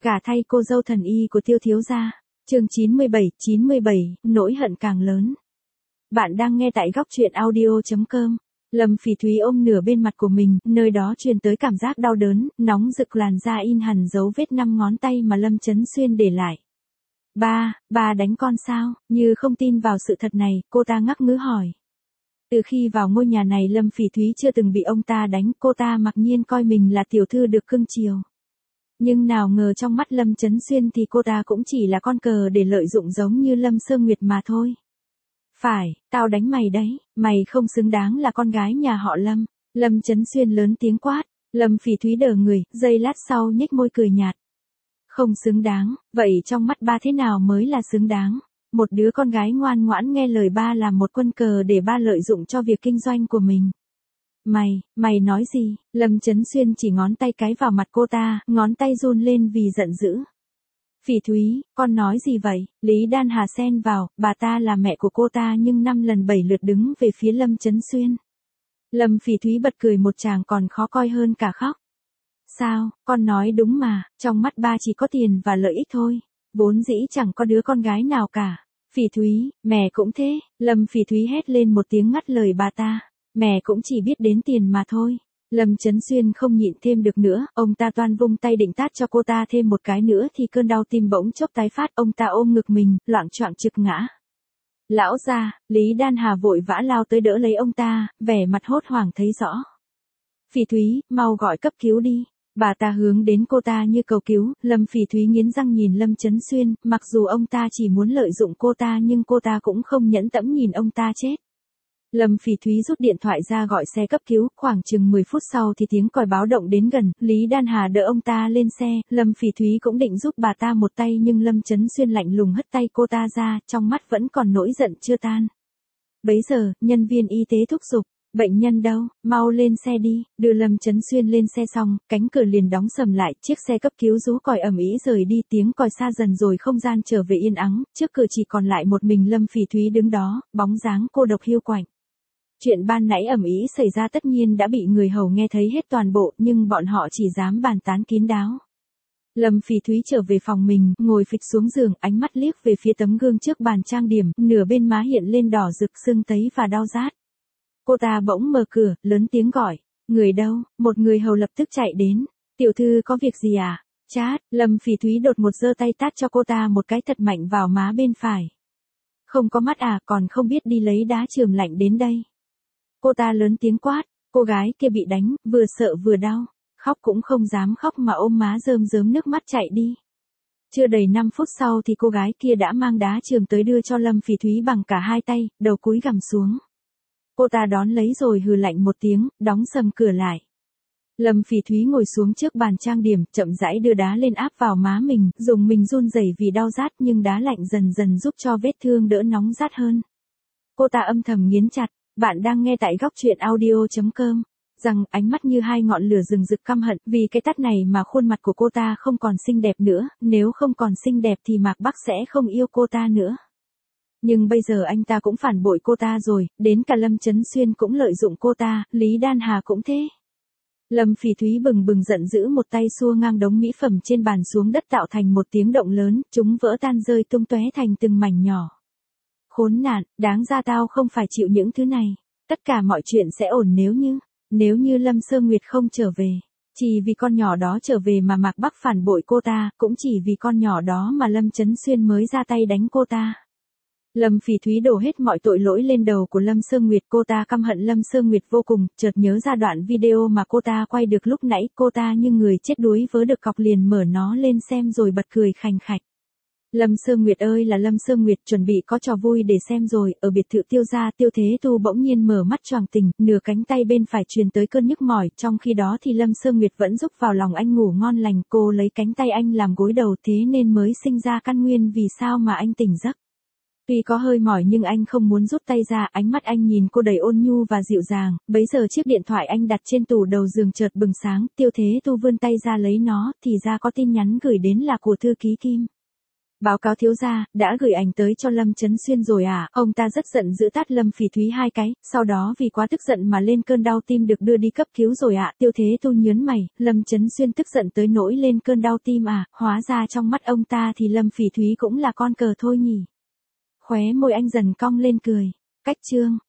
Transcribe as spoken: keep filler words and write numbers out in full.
Gả thay cô dâu thần y của Tiêu thiếu gia. Chương chín mươi bảy, chín mươi bảy, nỗi hận càng lớn. Bạn đang nghe tại góc truyện audio chấm com. Lâm Phỉ Thúy ôm nửa bên mặt của mình, nơi đó truyền tới cảm giác đau đớn, nóng rực làn da in hẳn dấu vết năm ngón tay mà Lâm Chấn Xuyên để lại. Ba, ba đánh con sao? Như không tin vào sự thật này, cô ta ngắc ngứ hỏi. Từ khi vào ngôi nhà này Lâm Phỉ Thúy chưa từng bị ông ta đánh, cô ta mặc nhiên coi mình là tiểu thư được cưng chiều. Nhưng nào ngờ trong mắt Lâm Chấn Xuyên thì cô ta cũng chỉ là con cờ để lợi dụng giống như Lâm Sương Nguyệt mà thôi. Phải, tao đánh mày đấy, mày không xứng đáng là con gái nhà họ Lâm. Lâm Chấn Xuyên lớn tiếng quát, Lâm Phỉ Thúy đờ người, giây lát sau nhếch môi cười nhạt. Không xứng đáng, vậy trong mắt ba thế nào mới là xứng đáng? Một đứa con gái ngoan ngoãn nghe lời ba làm một quân cờ để ba lợi dụng cho việc kinh doanh của mình. Mày, mày nói gì? Lâm Chấn Xuyên chỉ ngón tay cái vào mặt cô ta, ngón tay run lên vì giận dữ. Phỉ Thúy, con nói gì vậy? Lý Đan Hà xen vào, bà ta là mẹ của cô ta nhưng năm lần bảy lượt đứng về phía Lâm Chấn Xuyên. Lâm Phỉ Thúy bật cười một tràng còn khó coi hơn cả khóc. Sao, con nói đúng mà, trong mắt ba chỉ có tiền và lợi ích thôi, vốn dĩ chẳng có đứa con gái nào cả. Phỉ Thúy, mẹ cũng thế, Lâm Phỉ Thúy hét lên một tiếng ngắt lời bà ta. Mẹ cũng chỉ biết đến tiền mà thôi. Lâm Chấn Xuyên không nhịn thêm được nữa, ông ta toan vung tay định tát cho cô ta thêm một cái nữa thì cơn đau tim bỗng chốc tái phát, ông ta ôm ngực mình, loạng choạng trực ngã. Lão gia, Lý Đan Hà vội vã lao tới đỡ lấy ông ta, vẻ mặt hốt hoảng thấy rõ. Phỉ Thúy, mau gọi cấp cứu đi. Bà ta hướng đến cô ta như cầu cứu, Lâm Phỉ Thúy nghiến răng nhìn Lâm Chấn Xuyên, mặc dù ông ta chỉ muốn lợi dụng cô ta nhưng cô ta cũng không nhẫn tẫm nhìn ông ta chết. Lâm Phỉ Thúy rút điện thoại ra gọi xe cấp cứu, khoảng chừng mười phút sau thì tiếng còi báo động đến gần, Lý Đan Hà đỡ ông ta lên xe, Lâm Phỉ Thúy cũng định giúp bà ta một tay nhưng Lâm Chấn Xuyên lạnh lùng hất tay cô ta ra, trong mắt vẫn còn nỗi giận chưa tan. Bấy giờ, nhân viên y tế thúc giục, bệnh nhân đâu, mau lên xe đi, đưa Lâm Chấn Xuyên lên xe xong, cánh cửa liền đóng sầm lại, chiếc xe cấp cứu rú còi ầm ĩ rời đi, tiếng còi xa dần rồi không gian trở về yên ắng, trước cửa chỉ còn lại một mình Lâm Phỉ Thúy đứng đó, bóng dáng cô độc hiu quạnh. Chuyện ban nãy ầm ĩ xảy ra tất nhiên đã bị người hầu nghe thấy hết toàn bộ nhưng bọn họ chỉ dám bàn tán kín đáo. Lâm Phỉ Thúy trở về phòng mình, ngồi phịch xuống giường, ánh mắt liếc về phía tấm gương trước bàn trang điểm, nửa bên má hiện lên đỏ rực sưng tấy và đau rát. Cô ta bỗng mở cửa, lớn tiếng gọi, người đâu? Một người hầu lập tức chạy đến. Tiểu thư có việc gì à? Chát, Lâm Phỉ Thúy đột một giơ tay tát cho cô ta một cái thật mạnh vào má bên phải. Không có mắt à, còn không biết đi lấy đá chườm lạnh đến đây. Cô ta lớn tiếng quát, cô gái kia bị đánh, vừa sợ vừa đau, khóc cũng không dám khóc mà ôm má rơm rớm nước mắt chạy đi. Chưa đầy năm phút sau thì cô gái kia đã mang đá chườm tới đưa cho Lâm Phỉ Thúy bằng cả hai tay, đầu cúi gằm xuống. Cô ta đón lấy rồi hừ lạnh một tiếng, đóng sầm cửa lại. Lâm Phỉ Thúy ngồi xuống trước bàn trang điểm, chậm rãi đưa đá lên áp vào má mình, dùng mình run rẩy vì đau rát nhưng đá lạnh dần dần giúp cho vết thương đỡ nóng rát hơn. Cô ta âm thầm nghiến chặt. Bạn đang nghe tại góc truyện audio chấm com. Rằng ánh mắt như hai ngọn lửa rừng rực căm hận, vì cái tát này mà khuôn mặt của cô ta không còn xinh đẹp nữa, nếu không còn xinh đẹp thì Mạc Bắc sẽ không yêu cô ta nữa. Nhưng bây giờ anh ta cũng phản bội cô ta rồi, đến cả Lâm Chấn Xuyên cũng lợi dụng cô ta, Lý Đan Hà cũng thế. Lâm Phỉ Thúy bừng bừng giận dữ một tay xua ngang đống mỹ phẩm trên bàn xuống đất tạo thành một tiếng động lớn, chúng vỡ tan rơi tung tóe thành từng mảnh nhỏ. Khốn nạn, đáng ra tao không phải chịu những thứ này. Tất cả mọi chuyện sẽ ổn nếu như, nếu như Lâm Sương Nguyệt không trở về. Chỉ vì con nhỏ đó trở về mà Mạc Bắc phản bội cô ta, cũng chỉ vì con nhỏ đó mà Lâm Chấn Xuyên mới ra tay đánh cô ta. Lâm Phỉ Thúy đổ hết mọi tội lỗi lên đầu của Lâm Sương Nguyệt, cô ta căm hận Lâm Sương Nguyệt vô cùng, chợt nhớ ra đoạn video mà cô ta quay được lúc nãy, cô ta như người chết đuối vớ được cọc liền mở nó lên xem rồi bật cười khành khạch. Lâm Sương Nguyệt ơi là Lâm Sương Nguyệt, chuẩn bị có trò vui để xem rồi, ở biệt thự Tiêu gia, Tiêu Thế Tu bỗng nhiên mở mắt choàng tỉnh, nửa cánh tay bên phải truyền tới cơn nhức mỏi, trong khi đó thì Lâm Sương Nguyệt vẫn giúp vào lòng anh ngủ ngon lành, cô lấy cánh tay anh làm gối đầu thế nên mới sinh ra căn nguyên vì sao mà anh tỉnh giấc. Tuy có hơi mỏi nhưng anh không muốn rút tay ra, ánh mắt anh nhìn cô đầy ôn nhu và dịu dàng, bấy giờ chiếc điện thoại anh đặt trên tủ đầu giường chợt bừng sáng, Tiêu Thế Tu vươn tay ra lấy nó, thì ra có tin nhắn gửi đến là của thư ký Kim. Báo cáo thiếu gia, đã gửi ảnh tới cho Lâm Chấn Xuyên rồi à, ông ta rất giận dữ tát Lâm Phỉ Thúy hai cái, sau đó vì quá tức giận mà lên cơn đau tim được đưa đi cấp cứu rồi ạ. À. Tiêu Thế Tu nhớn mày, Lâm Chấn Xuyên tức giận tới nỗi lên cơn đau tim à, hóa ra trong mắt ông ta thì Lâm Phỉ Thúy cũng là con cờ thôi nhỉ. Khóe môi anh dần cong lên cười, cách chương.